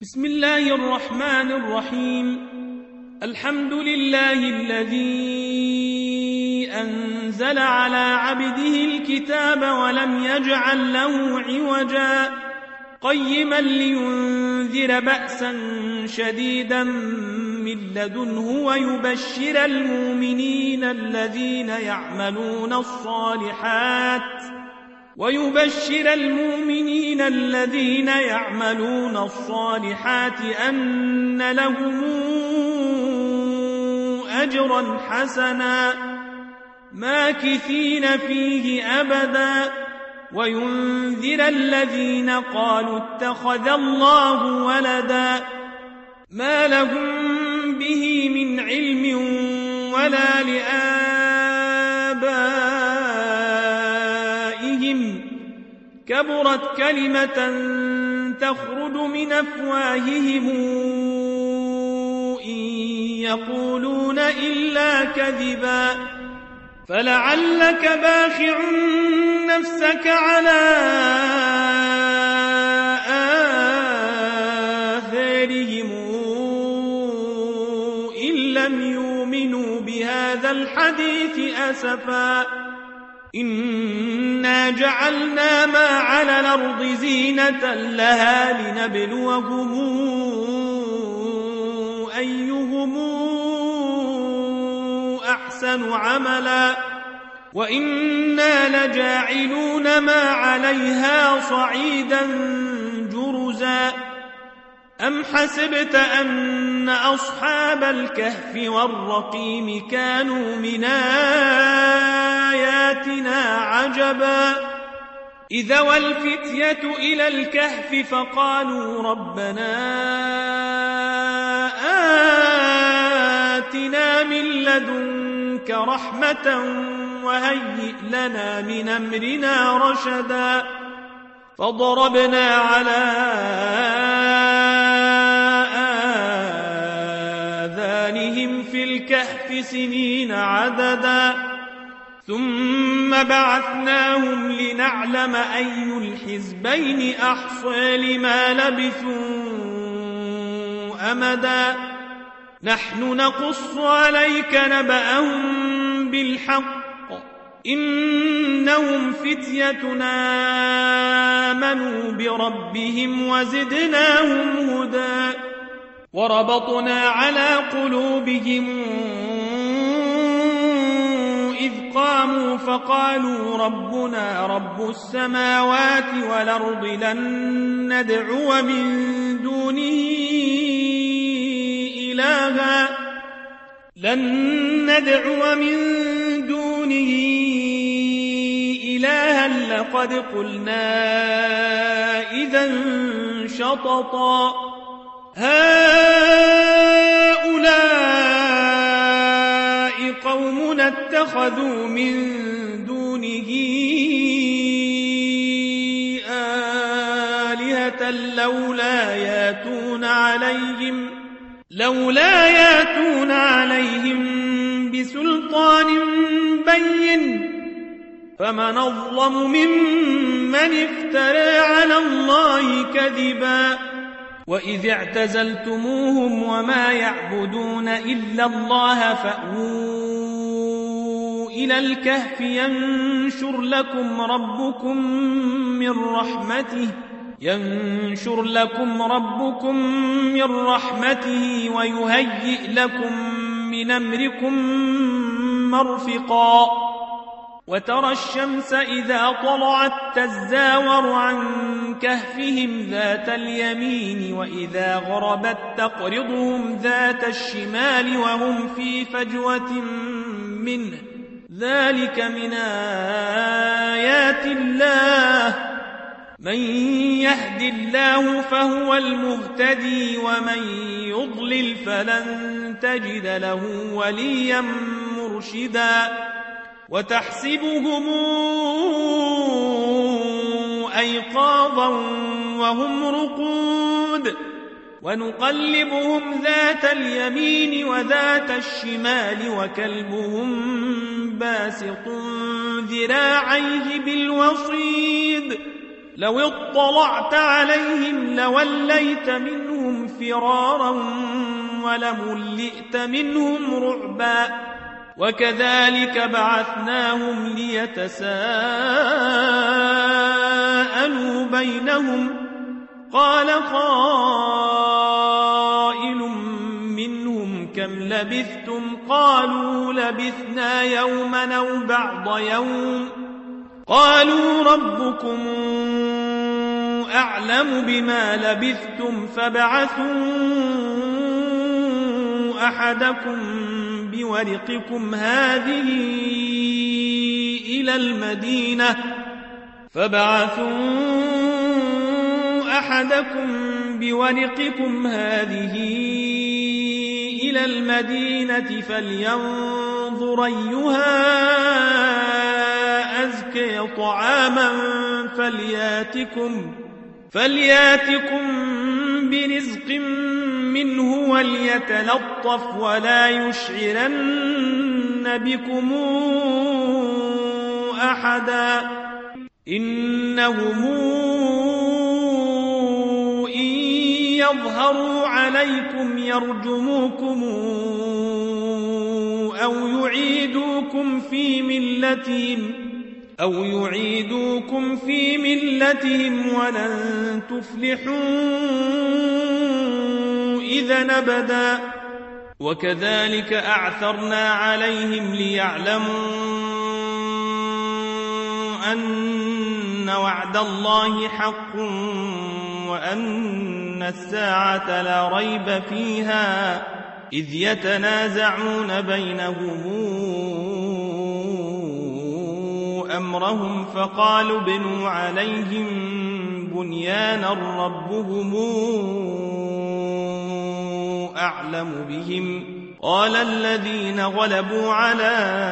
بسم الله الرحمن الرحيم. الحمد لله الذي أنزل على عبده الكتاب ولم يجعل له عوجا قيما لينذر بأسا شديدا من لدنه ويبشر المؤمنين الذين يعملون الصالحات أن لهم أجرا حسنا ماكثين فيه أبدا وينذر الذين قالوا اتخذ الله ولدا ما لهم به من علم ولا لآبائهم كبرت كلمة تخرج من أفواههم إن يقولون إلا كذبا فلعلك باخع نفسك على آثارهم إن لم يؤمنوا بهذا الحديث أسفا إنا جعلنا ما على الأرض زينة لها لنبلوهم أيهم أحسن عملا وإنا لجاعلون ما عليها صعيدا جرزا أم حسبت أن أصحاب الكهف والرقيم كانوا من آياتنا عجبا إذا والفتية إلى الكهف فقالوا ربنا آتنا من لدنك رحمة وهيئ لنا من أمرنا رشدا فضربنا على آذانهم في الكهف سنين عددا ثم بعثناهم لنعلم أي الحزبين أحصى لما لبثوا أمدا نحن نقص عليك نبأهم بالحق إنهم فتيتنا آمنوا بربهم وزدناهم هدى وربطنا على قلوبهم إذ قاموا فقالوا ربنا رب السماوات والأرض لن ندعو من دونه إلها لقد قلنا إذا شططا هؤلاء قومنا اتخذوا من دونه آلهة لولا ياتون عليهم بسلطان بين فمن أظلم ممن افترى على الله كذبا وإذ اعتزلتموهم وما يعبدون إلا الله فأووا إلى الكهف ينشر لكم ربكم من رحمته ويهيئ لكم من أمركم مرفقا وترى الشمس إذا طلعت تزاور عن كهفهم ذات اليمين وإذا غربت تقرضهم ذات الشمال وهم في فجوة منه ذلك من آيات الله من يهد الله فهو المهتدي ومن يضلل فلن تجد له وليا مرشدا وتحسبهم أيقاظا وهم رقود ونقلبهم ذات اليمين وذات الشمال وكلبهم باسط ذراعيه بالوصيد لو اطلعت عليهم لوليت منهم منهم فرارا ولملئت منهم رعبا وكذلك بعثناهم ليتساءلوا بينهم قال قائل منهم كم لبثتم قالوا لبثنا يوما أو بعض يوم قالوا ربكم أعلم بما لبثتم فابعثوا أحدكم بورقكم هذه إلى المدينة فلينظر أيها أزكى طعاما فلياتكم برزق منه وليتلطف ولا يشعرن بكم أحدا إنهم إن يظهروا عليكم يرجموكم أو يعيدوكم في ملتهم ولن تفلحوا إذا أبدا وكذلك أعثرنا عليهم ليعلموا أن وعد الله حق وأن الساعة لا ريب فيها إذ يتنازعون بينهم أمرهم فقالوا ابنوا عليهم بنيانا ربهم أعلم بهم قال الذين غلبوا على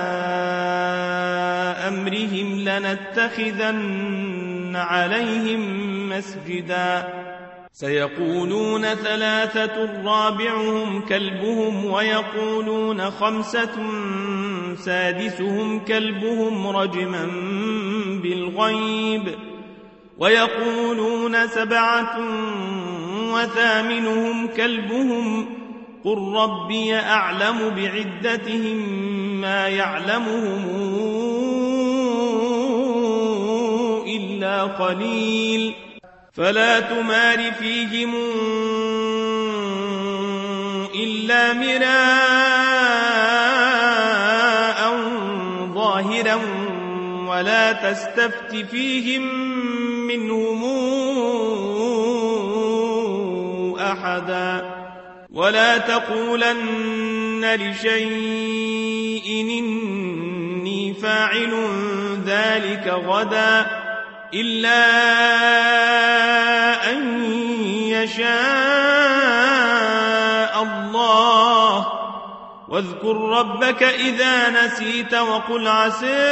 أمرهم لنتخذن عليهم مسجدا سيقولون 3 رابعهم كلبهم ويقولون 5 سادسهم كلبهم رجما بالغيب ويقولون 7 وثامنهم كلبهم قل ربي أعلم بعدتهم ما يعلمهم إلا قليل فلا تمار فيهم إلا مراء ظاهرا ولا تستفت فيهم منهم أحدا ولا تقولن لشيء إني فاعل ذلك غدا إلا أن يشاء الله واذكر ربك إذا نسيت وقل عسى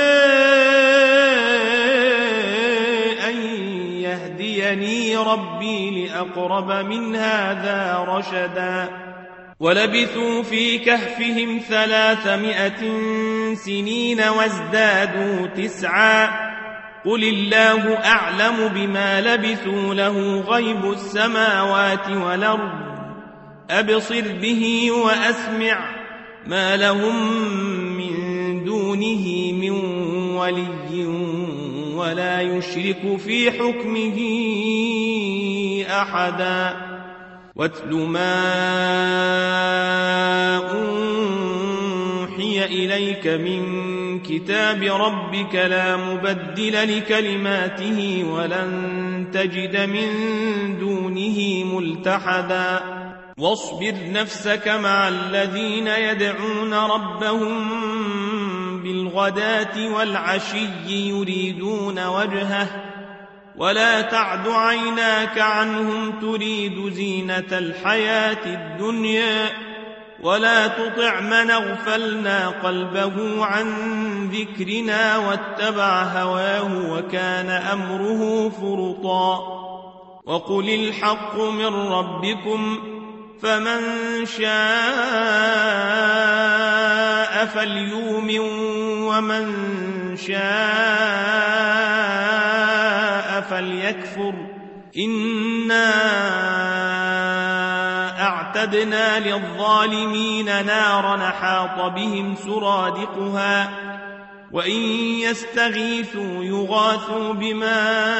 أن يهديني ربي لأقرب من هذا رشدا ولبثوا في كهفهم 300 سنين وازدادوا 9 قل الله أعلم بما لبثوا له غيب السماوات والأرض أبصر به وأسمع ما لهم من دونه من ولي ولا يشرك في حكمه أحدا واتل ما أوحي إليك من كتاب ربك لا مبدل لكلماته ولن تجد من دونه ملتحدا واصبر نفسك مع الذين يدعون ربهم بالغداة والعشي يريدون وجهه ولا تعد عيناك عنهم تريد زينة الحياة الدنيا ولا تطع من اغفلنا قلبه عن ذكرنا واتبع هواه وكان أمره فرطا وقل الحق من ربكم فمن شاء فليؤمن ومن شاء فليكفر إنا أعتدنا للظالمين نارا حاط بهم سرادقها وإن يستغيثوا يغاثوا بماء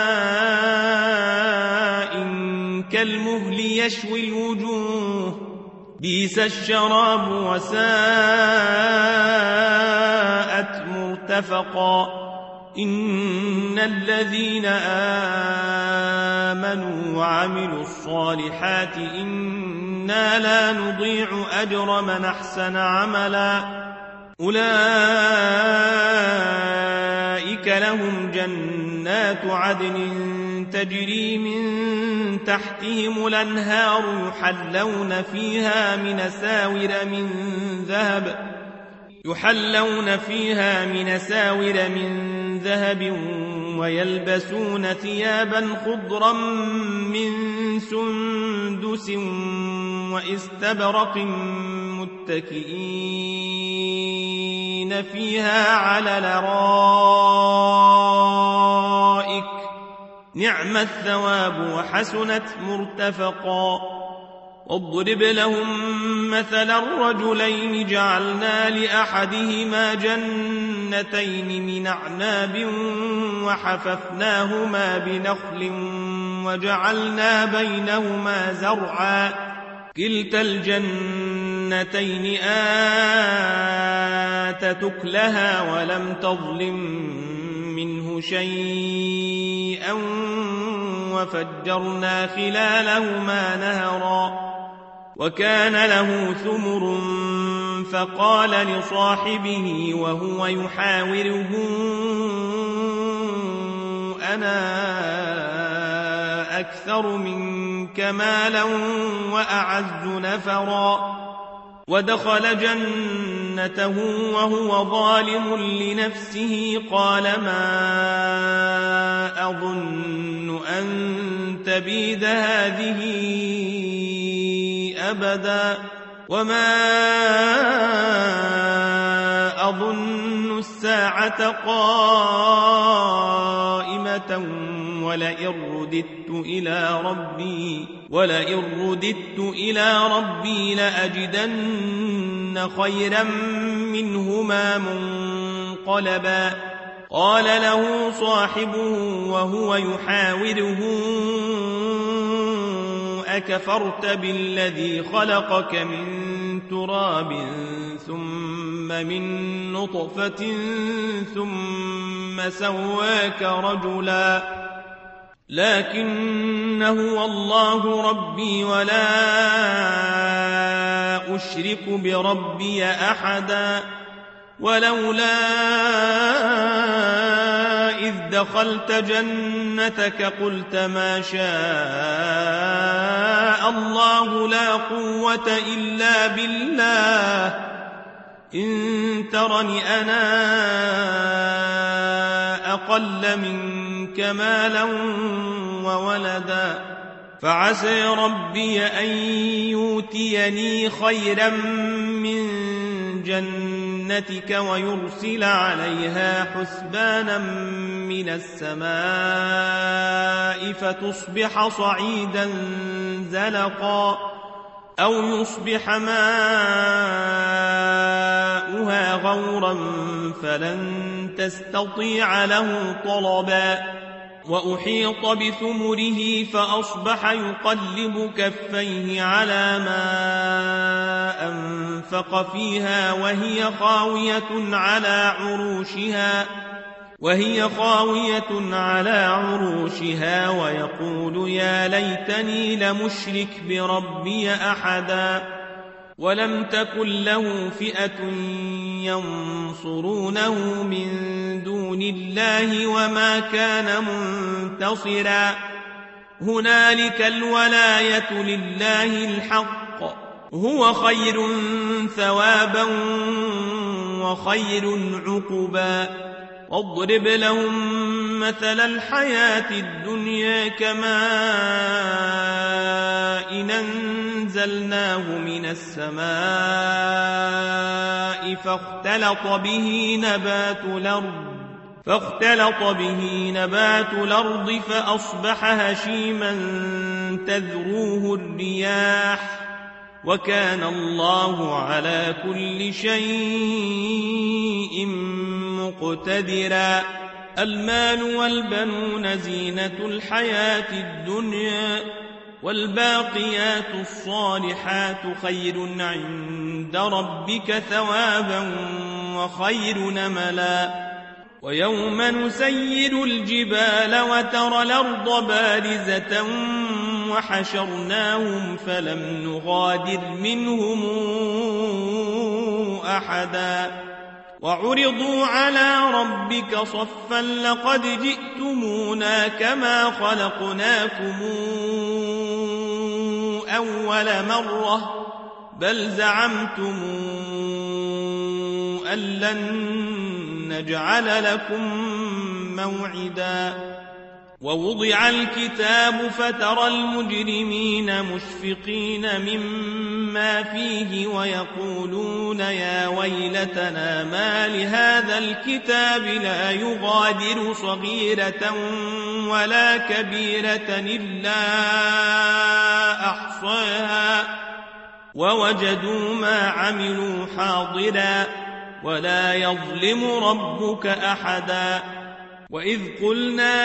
كالمهل يشوي الوجوه بئس الشراب وساءت مرتفقا إن الذين آمنوا وعملوا الصالحات إنا لا نضيع أجر من أحسن عملا أولئك لهم جنات عدن تجري من تحتهم الأنهار يحلون فيها من ساور من ذهب ويلبسون ثيابا خضرا من سندس وإستبرق متكئين فيها على الأرائك نعم الثواب وحسنت مرتفقا واضرب لهم مثلا الرجلين جعلنا لأحدهما جنتين من أعناب وحففناهما بنخل وجعلنا بينهما زرعا كلتا الجنتين آتت أكلها ولم تظلم منه شيئا وفجرنا خلالهما نهرا وكان له ثمر فقال لصاحبه وهو يحاوره أنا أكثر منك مالا وأعز نفرا ودخل جنته وهو ظالم لنفسه قال ما أظن أن تبيد هذه أبدا وما أظن الساعة قائمة ولئن رددت إلى ربي لأجدن خيرا منهما منقلبا قال له صاحبه وهو يحاوره أكفرت بالذي خلقك من تراب ثم من نطفة ثم سواك رجلا لكن هو الله ربي ولا أشرك بربي أحدا ولولا إذ دخلت جنتك قلت ما شاء الله لا قوة إلا بالله إن ترني أنا أقل منك مالا وولدا فعسى ربي أن يؤتيني خيرا من جنتك ويرسل عليها حسبانا من السماء فتصبح صعيدا زلقا أو يصبح ماؤها غورا فلن تستطيع له طلبا وأحيط بثمره فأصبح يقلب كفيه على ما أنفق فيها وهي خاوية على عروشها ويقول يا ليتني لمشرك بربي أحدا ولم تكن له فئة ينصرونه من دون الله وما كان منتصرا هنالك الولاية لله الحق هو خير ثوابا وخير عقبا واضرب لهم مثل الحياة الدنيا كماء أنزلناه من السماء فاختلط به نبات الأرض فأصبح هشيما تذروه الرياح وكان الله على كل شيء مقتدرا. المال والبنون زينة الحياة الدنيا، والباقيات الصالحات خير عند ربك ثوابا وخير نملا. ويوم نسير الجبال وترى الأرض بارزة وحشرناهم فلم نغادر منهم أحدا. وعرضوا على ربك صفا لقد جئتمونا كما خلقناكم أول مرة بل زعمتم أن لن نجعل لكم موعدا. ووضع الكتاب فترى المجرمين مشفقين مما فيه ويقولون يا ويلتنا ما لهذا الكتاب لا يغادر صغيرة ولا كبيرة إلا أحصاها ووجدوا ما عملوا حاضرا ولا يظلم ربك أحدا. وإذ قلنا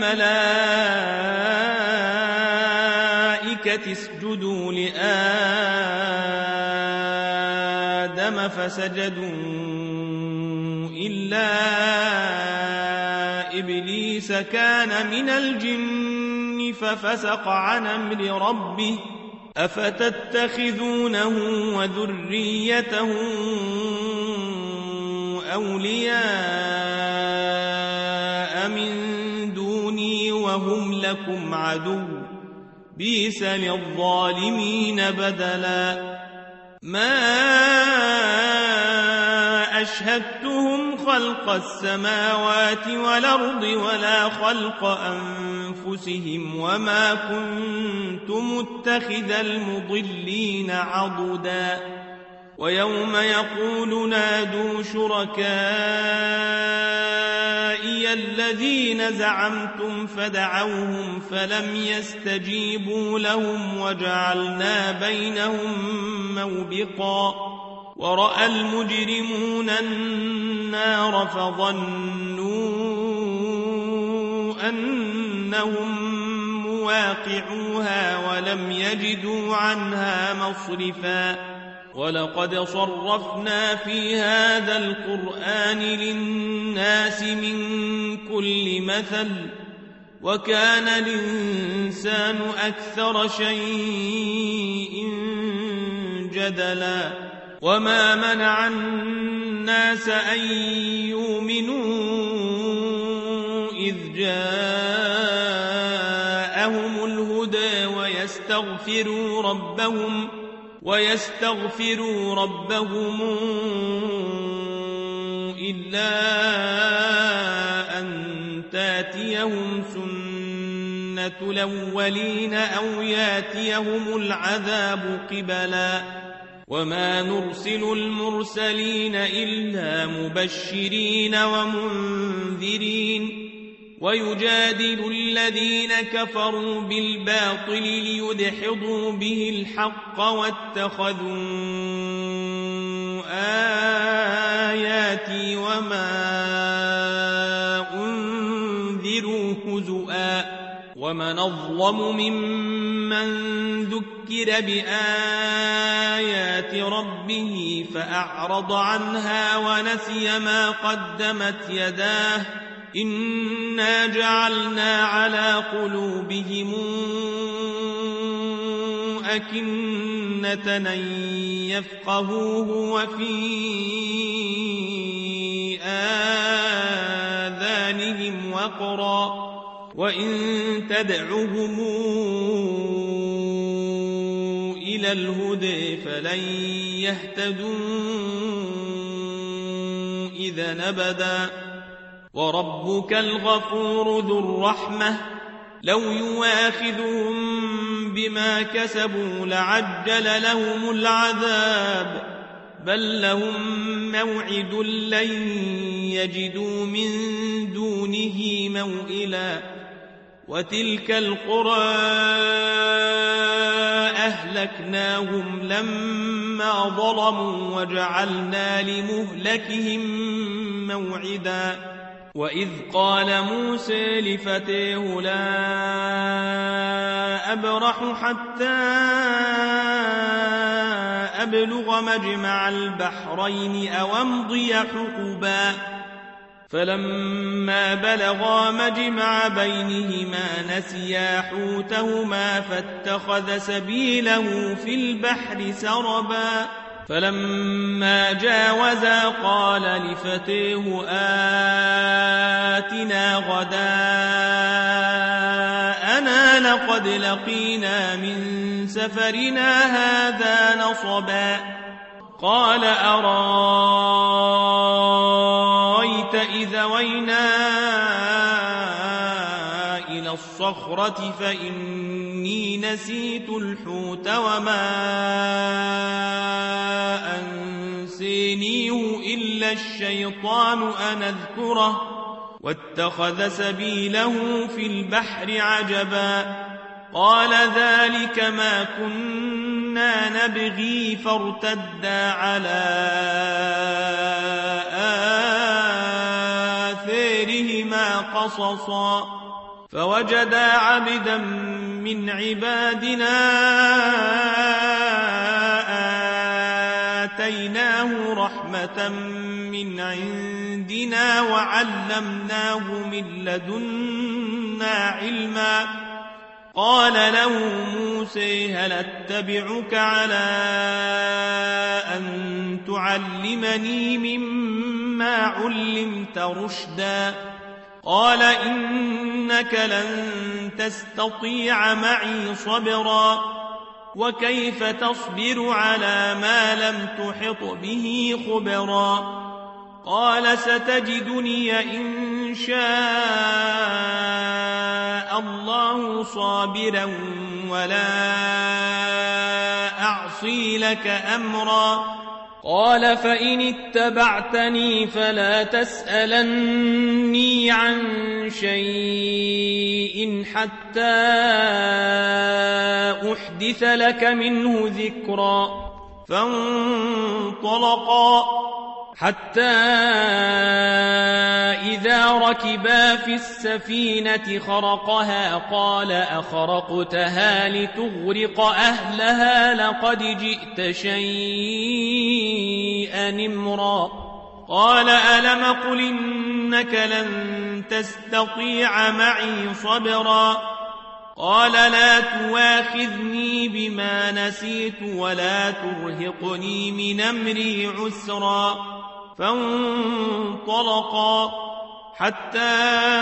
للملائكة اسجدوا لآدم فسجدوا إلا إبليس كان من الجن ففسق عن أمر ربه أفتتخذونه وذريته أولياء من دوني وهم لكم عدو بئس للظالمين بدلا. ما أشهدتهم خلق السماوات والأرض ولا خلق أنفسهم وما كنت متخذ المضلين عضدا. ويوم يقول نادوا شركائي الذين زعمتم فدعوهم فلم يستجيبوا لهم وجعلنا بينهم موبقا. ورأى المجرمون النار فظنوا أنهم مواقعوها ولم يجدوا عنها مصرفا. ولقد صرفنا في هذا القرآن للناس من كل مثل وكان الإنسان أكثر شيء جدلا. وما منع الناس أن يؤمنوا إذ جاءهم الهدى ويستغفروا ربهم إلا أن تاتيهم سنة الأولين أو ياتيهم العذاب قبلا. وما نرسل المرسلين إلا مبشرين ومنذرين ويجادل الذين كفروا بالباطل ليدحضوا به الحق واتخذوا آياتي وما أنذروا هزؤا. ومن أظلم ممن ذكر بآيات ربه فأعرض عنها ونسي ما قدمت يداه إنا جعلنا على قلوبهم أكنة أن يفقهوه وفي آذانهم وقرا وإن تدعهم إلى الهدى فلن يهتدوا إذا أبدا. وربك الغفور ذو الرحمة لو يواخذهم بما كسبوا لعجل لهم العذاب بل لهم موعد لن يجدوا من دونه موئلا. وتلك القرى أهلكناهم لما ظلموا وجعلنا لمهلكهم موعدا وإذ قال موسى لفتيه لا أبرح حتى أبلغ مجمع البحرين أو أمضي حقبا فلما بلغا مجمع بينهما نسيا حوتهما فاتخذ سبيله في البحر سربا فلما جاوزا قال لفتيه آتنا غداءنا لقد لقينا من سفرنا هذا نصبا قال أرأيت إذا وينا إلى الصخرة فإني نسيت الحوت وما أنسينيه إلا الشيطان أن أذكره واتخذ سبيله في البحر عجبا قال ذلك ما كنا نبغي فارتدا على آثارهما قصصا فوجدا عبدا من عبادنا آتيناه رحمة من عندنا وعلمناه من لدنا علما قال له موسى هل أتبعك على أن تعلمني مما علمت رشدا قال إنك لن تستطيع معي صبرا وكيف تصبر على ما لم تحط به خبرا قال ستجدني إن شاء الله صابرا ولا أعصي لك أمرا قال فإن اتبعتني فلا تسألني عن شيء حتى أحدث لك منه ذكرا فانطلقا حتى إذا ركبا في السفينة خرقها قال أخرقتها لتغرق أهلها لقد جئت شيئا إمرا قال ألم قل إنك لن تستطيع معي صبرا قال لا تواخذني بما نسيت ولا ترهقني من أمري عسرا فانطلقا حتى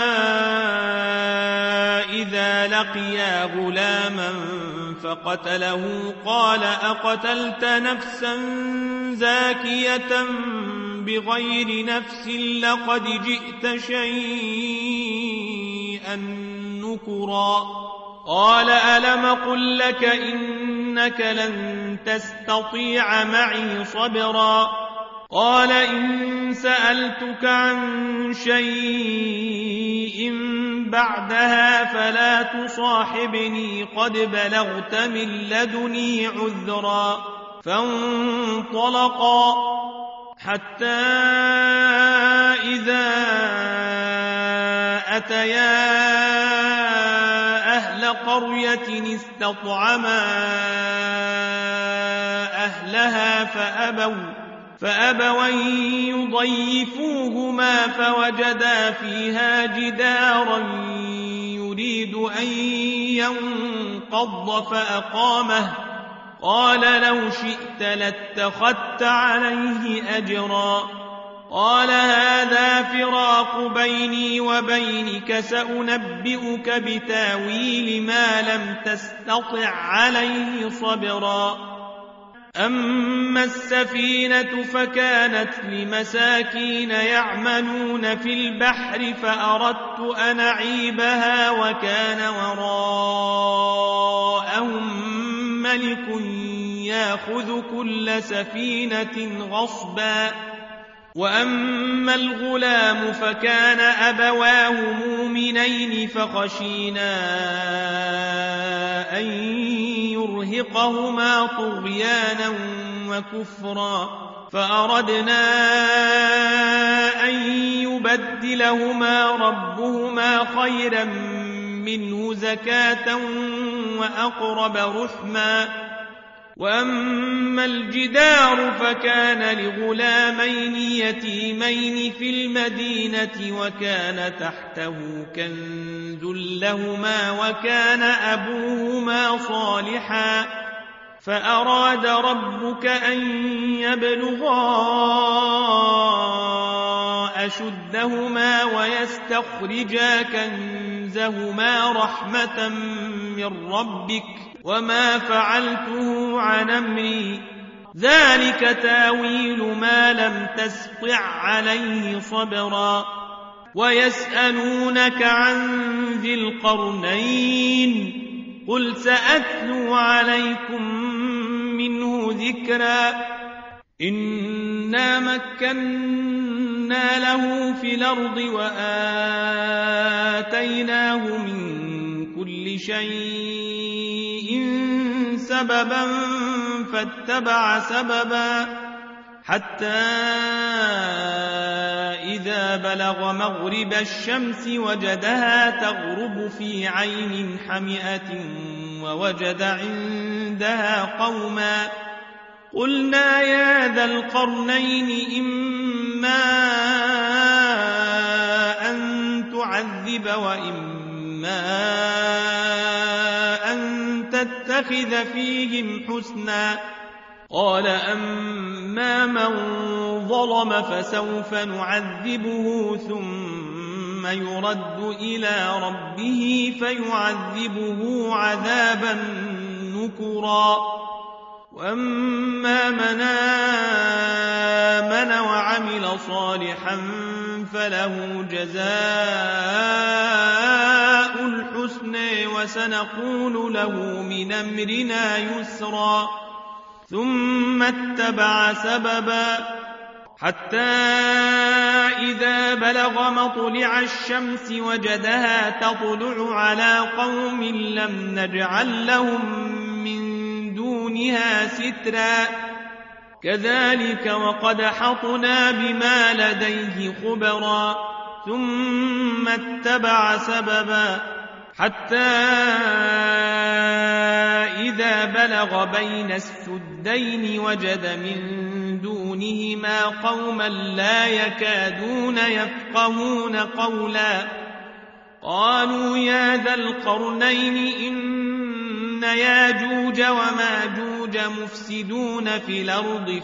إذا لقيا غلاما فقتله قال أقتلت نفسا زاكية بغير نفس لقد جئت شيئا نكرا قال ألم قل لك إنك لن تستطيع معي صبرا قال إن سألتك عن شيء بعدها فلا تصاحبني قد بلغت من لدني عذرا فانطلقا حتى إذا أتيا أهل قرية استطعما أهلها فأبوا يضيفوهما فوجدا فيها جدارا يريد أن ينقض فأقامه قال لو شئت لاتخذت عليه أجرا قال هذا فراق بيني وبينك سأنبئك بتاويل ما لم تستطع عليه صبرا أما السفينة فكانت لمساكين يعملون في البحر فأردت أن أعيبها وكان وراءهم ملك يأخذ كل سفينة غصبا وأما الغلام فكان أبواه مؤمنين فخشينا أن ليرهقهما طغيانا وكفرا فأردنا أن يبدلهما ربهما خيرا منه زكاة وأقرب رحما وأما الجدار فكان لغلامين يتيمين في المدينة وكان تحته كنز لهما وكان أبوهما صالحا فأراد ربك أن يبلغا أشدهما ويستخرجا كنزهما رحمة من ربك وما فعلته عن أمري ذلك تاويل ما لم تسطع عليه صبرا ويسألونك عن ذي القرنين قل سأتلو عليكم منه ذكرا إنا مكنا له في الأرض وآتيناه من كل شيء سببا فاتبع سببا حتى إذا بلغ مغرب الشمس وجدها تغرب في عين حمئة ووجد عندها قوما قلنا يا ذا القرنين إما أن تعذب وإما أن تتخذ فيهم حسنا قال أما من ظلم فسوف نعذبه ثم يرد إلى ربه فيعذبه عذابا نكرا وأما من آمن وعمل صالحا فله جزاء الحسن وسنقول له من أمرنا يسرا ثم اتبع سببا حتى إذا بلغ مطلع الشمس وجدها تطلع على قوم لم نجعل لهم من دونها سترا كذلك وقد حطنا بما لديه خبرا ثم اتبع سببا حتى إذا بلغ بين السدين وجد من دونهما قوما لا يكادون يفقهون قولا قالوا يا ذا القرنين إن ياجوج وماجوج مفسدون في الأرض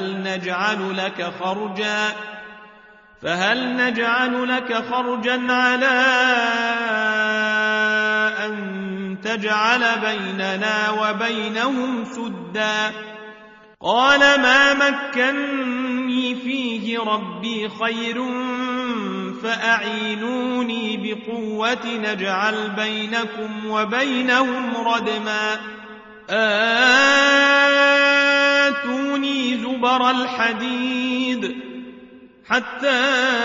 فهل نجعل لك خرجا على أن تجعل بيننا وبينهم سدا قال ما مكنني فيه ربي خير فأعينوني بقوة نجعل بينكم وبينهم ردما آتوني زبر الحديد حتى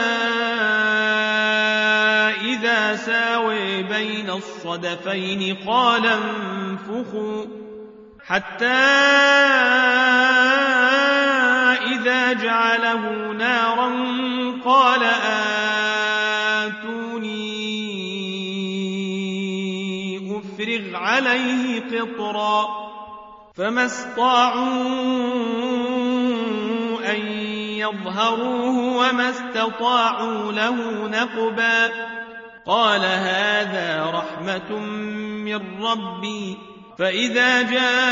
إذا ساوي بين الصدفين قال انفخوا حتى إذا جعله نارا قال آتوني أفرغ عليه قطرا فما استطاعوا أن يظهروه وما استطاعوا له نقبا قال هذا رحمة من ربي فإذا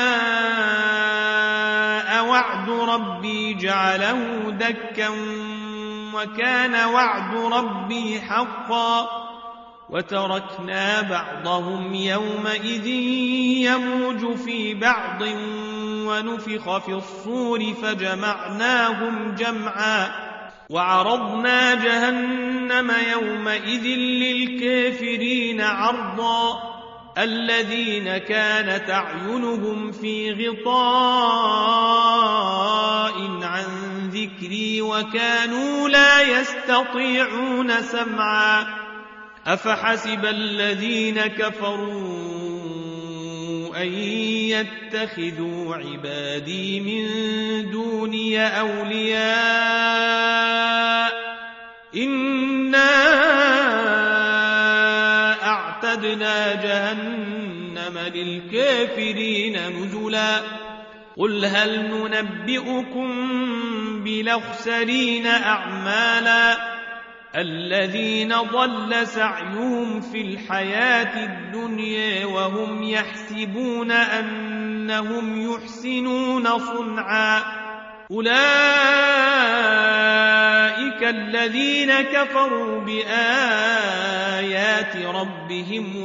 جاء وعد ربي جعله دكا وكان وعد ربي حقا وتركنا بعضهم يومئذ يموج في بعض ونفخ في الصور فجمعناهم جمعا وعرضنا جهنم يومئذ للكافرين عرضا الذين كانت أعينهم في غطاء عن ذكري وكانوا لا يستطيعون سمعا أفحسب الذين كفروا أن يتخذوا عبادي من دوني أولياء إنا أعتدنا جهنم للكافرين نزلا قل هل ننبئكم بالأخسرين أعمالا الذين ضل سعيهم في الحياة الدنيا وهم يحسبون أنهم يحسنون صنعا أولئك الذين كفروا بآيات ربهم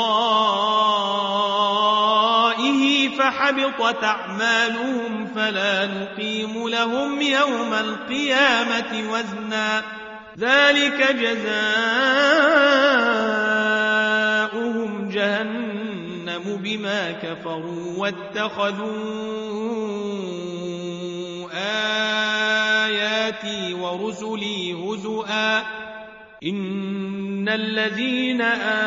ولقائه فحبطت أعمالهم فلا نقيم لهم يوم القيامة وزنا ذلك جزاؤهم جهنم بما كفروا واتخذوا آياتي ورسلي هزؤا إن الذين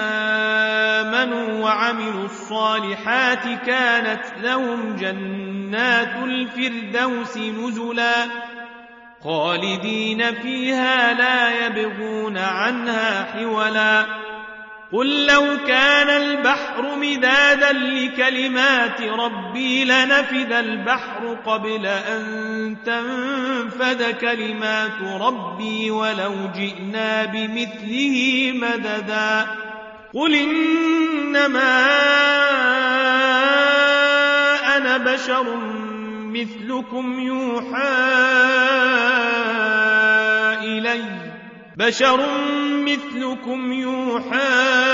آمنوا وعملوا الصالحات كانت لهم جنات الفردوس نزلا خالدين فيها لا يبغون عنها حولا قل لو كان البحر مدادا لكلمات ربي لنفد البحر قبل أن تنفد كلمات ربي ولو جئنا بمثله مددا قل إنما أنا بشر مثلكم يوحى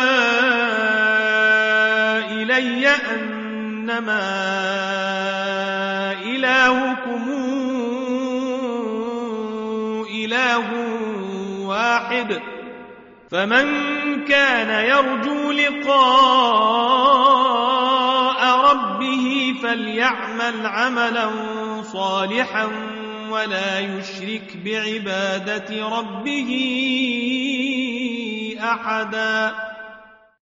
إلي أنما إلهكم إله واحد فمن كان يرجو لقاء ربه فليعمل عملا صالحا ولا يشرك بعبادة ربه أحدا